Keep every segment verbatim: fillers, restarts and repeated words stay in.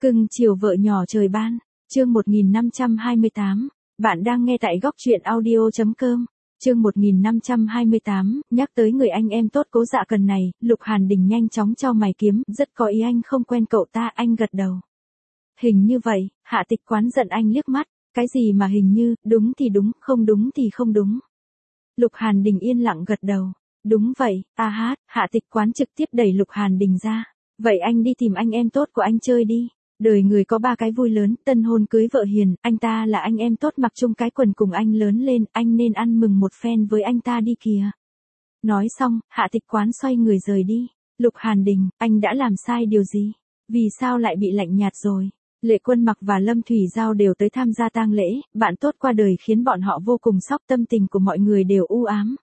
Cưng chiều vợ nhỏ trời ban, chương một nghìn năm trăm hai mươi tám, bạn đang nghe tại góc truyện audio.com, chương một nghìn năm trăm hai mươi tám, nhắc tới người anh em tốt Cố Dạ Cần này, Lục Hàn Đình nhanh chóng chau mày kiếm, rất có ý anh không quen cậu ta, anh gật đầu. Hình như vậy, Hạ Tịch Quán giận anh liếc mắt, cái gì mà hình như, đúng thì đúng, không đúng thì không đúng. Lục Hàn Đình yên lặng gật đầu, đúng vậy, a hát, Hạ Tịch Quán trực tiếp đẩy Lục Hàn Đình ra, vậy anh đi tìm anh em tốt của anh chơi đi. Đời người có ba cái vui lớn, tân hôn cưới vợ hiền, anh ta là anh em tốt mặc chung cái quần cùng anh lớn lên, anh nên ăn mừng một phen với anh ta đi kìa. Nói xong, Hạ Tịch Quán xoay người rời đi. Lục Hàn Đình, anh đã làm sai điều gì? Vì sao lại bị lạnh nhạt rồi? Lệ Quân Mặc và Lâm Thủy Giao đều tới tham gia tang lễ, bạn tốt qua đời khiến bọn họ vô cùng sốc, tâm tình của mọi người đều u ám.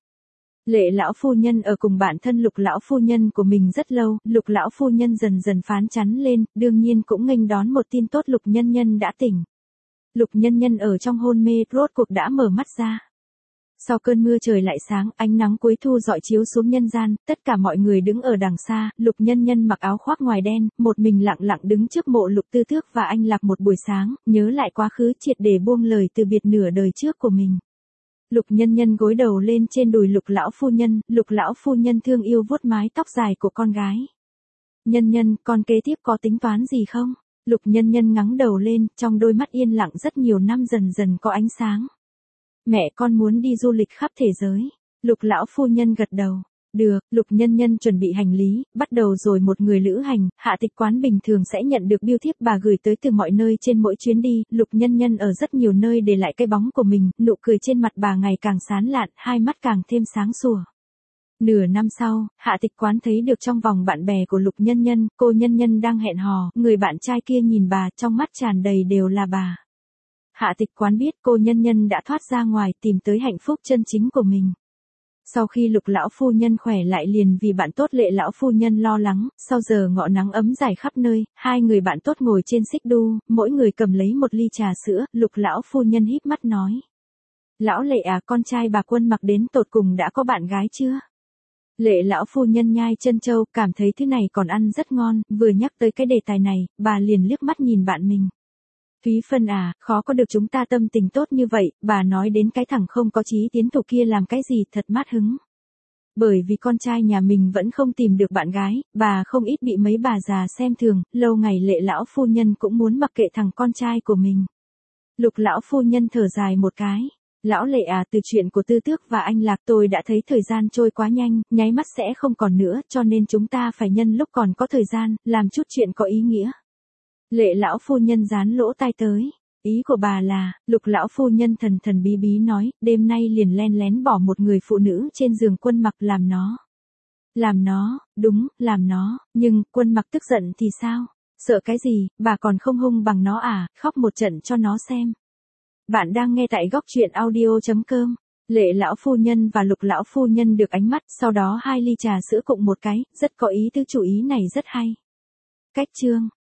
Lệ lão phu nhân ở cùng bản thân Lục lão phu nhân của mình rất lâu, Lục lão phu nhân dần dần phán chắn lên, đương nhiên cũng nghênh đón một tin tốt, Lục nhân nhân đã tỉnh. Lục nhân nhân ở trong hôn mê, rốt cuộc đã mở mắt ra. Sau cơn mưa trời lại sáng, ánh nắng cuối thu rọi chiếu xuống nhân gian, tất cả mọi người đứng ở đằng xa, Lục nhân nhân mặc áo khoác ngoài đen, một mình lặng lặng đứng trước mộ Lục Tư Tước và anh Lạc một buổi sáng, nhớ lại quá khứ, triệt để buông lời từ biệt nửa đời trước của mình. Lục nhân nhân gối đầu lên trên đùi Lục lão phu nhân, Lục lão phu nhân thương yêu vuốt mái tóc dài của con gái. Nhân nhân, con kế tiếp có tính toán gì không? Lục nhân nhân ngẩng đầu lên, trong đôi mắt yên lặng rất nhiều năm dần dần có ánh sáng. Mẹ con muốn đi du lịch khắp thế giới. Lục lão phu nhân gật đầu. Được, Lục nhân nhân chuẩn bị hành lý, bắt đầu rồi một người lữ hành, Hạ Tịch Quán bình thường sẽ nhận được bưu thiếp bà gửi tới từ mọi nơi trên mỗi chuyến đi, Lục nhân nhân ở rất nhiều nơi để lại cái bóng của mình, nụ cười trên mặt bà ngày càng sán lạn, hai mắt càng thêm sáng sủa. Nửa năm sau, Hạ Tịch Quán thấy được trong vòng bạn bè của Lục nhân nhân, cô nhân nhân đang hẹn hò, người bạn trai kia nhìn bà, trong mắt tràn đầy đều là bà. Hạ Tịch Quán biết cô nhân nhân đã thoát ra ngoài tìm tới hạnh phúc chân chính của mình. Sau khi Lục lão phu nhân khỏe lại liền vì bạn tốt Lệ lão phu nhân lo lắng, sau giờ ngọ nắng ấm dài khắp nơi, hai người bạn tốt ngồi trên xích đu, mỗi người cầm lấy một ly trà sữa, Lục lão phu nhân híp mắt nói. Lão Lệ à, con trai bà Quân Mặc đến tột cùng đã có bạn gái chưa? Lệ lão phu nhân nhai chân châu, cảm thấy thứ này còn ăn rất ngon, vừa nhắc tới cái đề tài này, bà liền liếc mắt nhìn bạn mình. Thúy Phân à, khó có được chúng ta tâm tình tốt như vậy, bà nói đến cái thằng không có chí tiến thủ kia làm cái gì thật mát hứng. Bởi vì con trai nhà mình vẫn không tìm được bạn gái, bà không ít bị mấy bà già xem thường, lâu ngày Lệ lão phu nhân cũng muốn mặc kệ thằng con trai của mình. Lục lão phu nhân thở dài một cái. Lão Lệ à, từ chuyện của Tư Tước và anh Lạc tôi đã thấy thời gian trôi quá nhanh, nháy mắt sẽ không còn nữa, cho nên chúng ta phải nhân lúc còn có thời gian, làm chút chuyện có ý nghĩa. Lệ lão phu nhân dán lỗ tai tới. Ý của bà là, Lục lão phu nhân thần thần bí bí nói, đêm nay liền len lén bỏ một người phụ nữ trên giường Quân Mặc làm nó. Làm nó, đúng, làm nó, nhưng, Quân Mặc tức giận thì sao? Sợ cái gì, bà còn không hung bằng nó à, khóc một trận cho nó xem. Bạn đang nghe tại góc truyện audio.com. Lệ lão phu nhân và Lục lão phu nhân được ánh mắt, sau đó hai ly trà sữa cộng một cái, rất có ý tứ, chủ ý này rất hay. Cách chương.